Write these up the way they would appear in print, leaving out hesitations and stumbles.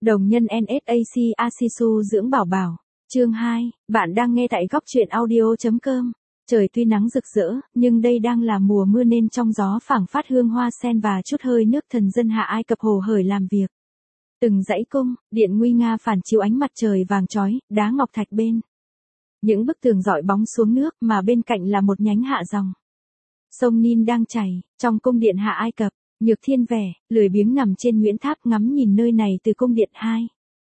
Đồng nhân NSAC Asisu dưỡng bảo bảo. Chương 2, bạn đang nghe tại góc truyện audio.com. Trời tuy nắng rực rỡ, nhưng đây đang là mùa mưa nên trong gió phảng phất hương hoa sen và chút hơi nước thần dân Hạ Ai Cập hồ hởi làm việc. Từng dãy cung, điện nguy nga phản chiếu ánh mặt trời vàng chói, đá ngọc thạch bên. Những bức tường dọi bóng xuống nước mà bên cạnh là một nhánh hạ dòng. Sông Nin đang chảy, trong cung điện Hạ Ai Cập. Nhược Thiên vẻ, lười biếng nằm trên Nguyễn Tháp ngắm nhìn nơi này từ cung điện 2.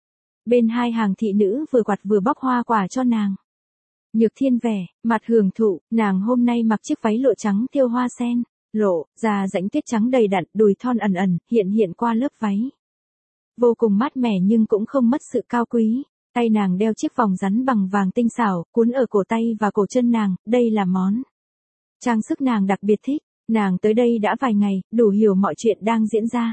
Bên hai hàng thị nữ vừa quạt vừa bóc hoa quả cho nàng. Nhược Thiên vẻ, mặt hưởng thụ, nàng hôm nay mặc chiếc váy lộ trắng thêu hoa sen, lộ, da rãnh tuyết trắng đầy đặn, đùi thon ẩn ẩn, hiện qua lớp váy. Vô cùng mát mẻ nhưng cũng không mất sự cao quý, tay nàng đeo chiếc vòng rắn bằng vàng tinh xảo, cuốn ở cổ tay và cổ chân nàng, đây là món trang sức nàng đặc biệt thích. Nàng tới đây đã vài ngày, đủ hiểu mọi chuyện đang diễn ra.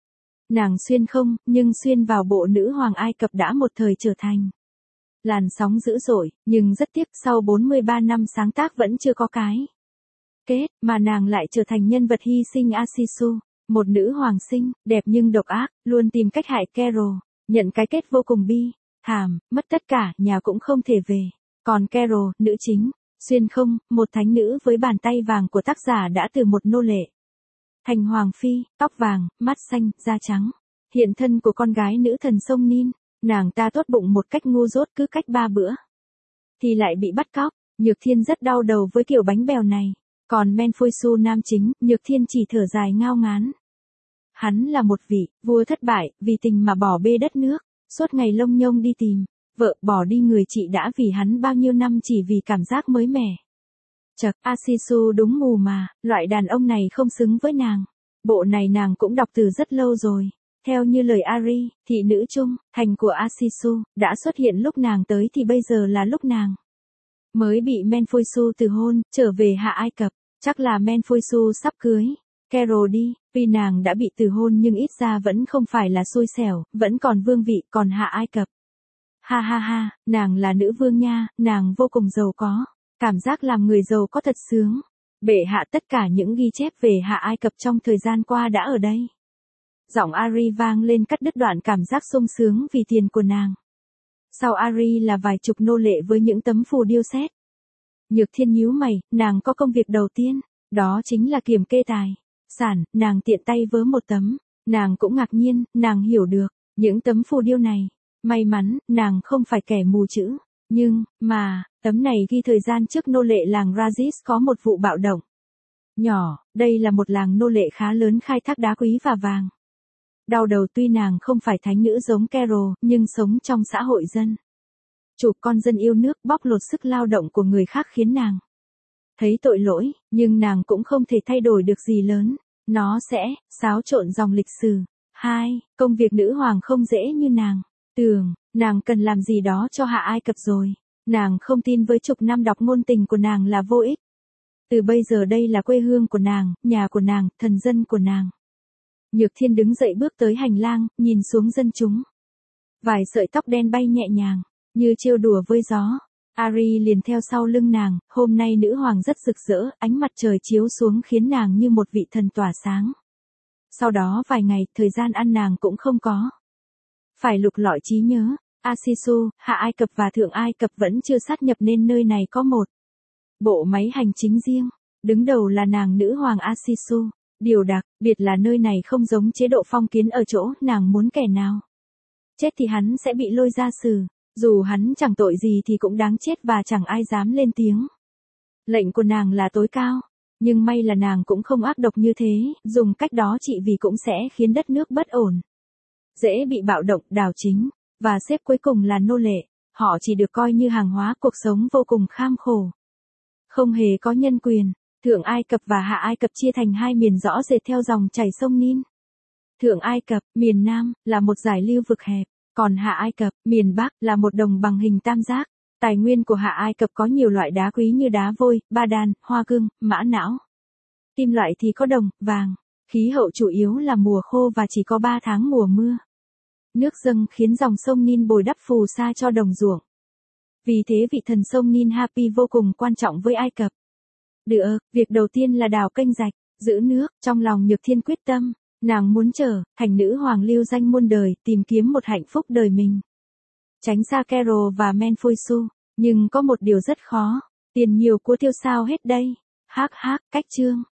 Nàng xuyên không, nhưng xuyên vào bộ nữ hoàng Ai Cập đã một thời trở thành làn sóng dữ dội, nhưng rất tiếc sau 43 năm sáng tác vẫn chưa có cái kết, mà nàng lại trở thành nhân vật hy sinh Asisu, một nữ hoàng xinh, đẹp nhưng độc ác, luôn tìm cách hại Carol, nhận cái kết vô cùng bi thảm, mất tất cả, nhà cũng không thể về. Còn Carol, nữ chính, xuyên không, một thánh nữ với bàn tay vàng của tác giả đã từ một nô lệ thành hoàng phi, tóc vàng, mắt xanh, da trắng. Hiện thân của con gái nữ thần sông Nin, nàng ta tốt bụng một cách ngu dốt cứ cách 3 bữa thì lại bị bắt cóc. Nhược Thiên rất đau đầu với kiểu bánh bèo này. Còn Menfuisu nam chính, Nhược Thiên chỉ thở dài ngao ngán. Hắn là một vị vua thất bại, vì tình mà bỏ bê đất nước, suốt ngày lông nhông đi tìm vợ, bỏ đi người chị đã vì hắn bao nhiêu năm chỉ vì cảm giác mới mẻ. Chật, Asisu đúng mù mà, loại đàn ông này không xứng với nàng. Bộ này nàng cũng đọc từ rất lâu rồi. Theo như lời Ari, thị nữ trung thành của Asisu, đã xuất hiện lúc nàng tới thì bây giờ là lúc nàng mới bị Menfuisu từ hôn, trở về Hạ Ai Cập. Chắc là Menfuisu sắp cưới Carol đi, vì nàng đã bị từ hôn nhưng ít ra vẫn không phải là xui xẻo, vẫn còn vương vị, còn Hạ Ai Cập. Ha ha ha, nàng là nữ vương nha, nàng vô cùng giàu có. Cảm giác làm người giàu có thật sướng. Bệ hạ, tất cả những ghi chép về Hạ Ai Cập trong thời gian qua đã ở đây. Giọng Ari vang lên cắt đứt đoạn cảm giác sung sướng vì tiền của nàng. Sau Ari là vài chục nô lệ với những tấm phù điêu xét. Nhược Thiên nhíu mày, nàng có công việc đầu tiên, đó chính là kiểm kê tài sản, nàng tiện tay vớ một tấm. Nàng cũng ngạc nhiên, nàng hiểu được, những tấm phù điêu này. May mắn, nàng không phải kẻ mù chữ. Nhưng, mà, tấm này ghi thời gian trước nô lệ làng Razis có một vụ bạo động nhỏ, đây là một làng nô lệ khá lớn khai thác đá quý và vàng. Đau đầu, tuy nàng không phải thánh nữ giống Carol, nhưng sống trong xã hội dân chủ, con dân yêu nước, bóc lột sức lao động của người khác khiến nàng thấy tội lỗi, nhưng nàng cũng không thể thay đổi được gì lớn. Nó sẽ xáo trộn dòng lịch sử. 2. Công việc nữ hoàng không dễ như nàng tưởng. Nàng cần làm gì đó cho Hạ Ai Cập rồi. Nàng không tin với chục năm đọc ngôn tình của nàng là vô ích. Từ bây giờ đây là quê hương của nàng, nhà của nàng, thần dân của nàng. Nhược Thiên đứng dậy bước tới hành lang, nhìn xuống dân chúng. Vài sợi tóc đen bay nhẹ nhàng, như trêu đùa với gió. Ari liền theo sau lưng nàng, hôm nay nữ hoàng rất rực rỡ, ánh mặt trời chiếu xuống khiến nàng như một vị thần tỏa sáng. Sau đó vài ngày, thời gian ăn nàng cũng không có. Phải lục lọi trí nhớ. Asisu, Hạ Ai Cập và Thượng Ai Cập vẫn chưa sát nhập nên nơi này có một bộ máy hành chính riêng. Đứng đầu là nàng nữ hoàng Asisu. Điều đặc biệt là nơi này không giống chế độ phong kiến ở chỗ nàng muốn kẻ nào chết thì hắn sẽ bị lôi ra xử. Dù hắn chẳng tội gì thì cũng đáng chết và chẳng ai dám lên tiếng. Lệnh của nàng là tối cao. Nhưng may là nàng cũng không ác độc như thế, dùng cách đó trị vì cũng sẽ khiến đất nước bất ổn. Dễ bị bạo động, đảo chính. Và xếp cuối cùng là nô lệ, họ chỉ được coi như hàng hóa, cuộc sống vô cùng kham khổ. Không hề có nhân quyền. Thượng Ai Cập và Hạ Ai Cập chia thành hai miền rõ rệt theo dòng chảy sông Nin. Thượng Ai Cập, miền Nam, là một dải lưu vực hẹp, còn Hạ Ai Cập, miền Bắc, là một đồng bằng hình tam giác. Tài nguyên của Hạ Ai Cập có nhiều loại đá quý như đá vôi, ba đan, hoa cương, mã não. Kim loại thì có đồng, vàng. Khí hậu chủ yếu là mùa khô và chỉ có 3 tháng mùa mưa. Nước dâng khiến dòng sông Nin bồi đắp phù sa cho đồng ruộng. Vì thế vị thần sông Nin Hapi vô cùng quan trọng với Ai Cập. Được, việc đầu tiên là đào kênh rạch, giữ nước, trong lòng Nhược Thiên quyết tâm. Nàng muốn trở thành nữ hoàng lưu danh muôn đời, tìm kiếm một hạnh phúc đời mình. Tránh xa Carol và Menfuisu, nhưng có một điều rất khó, tiền nhiều của tiêu sao hết đây. Cách chương.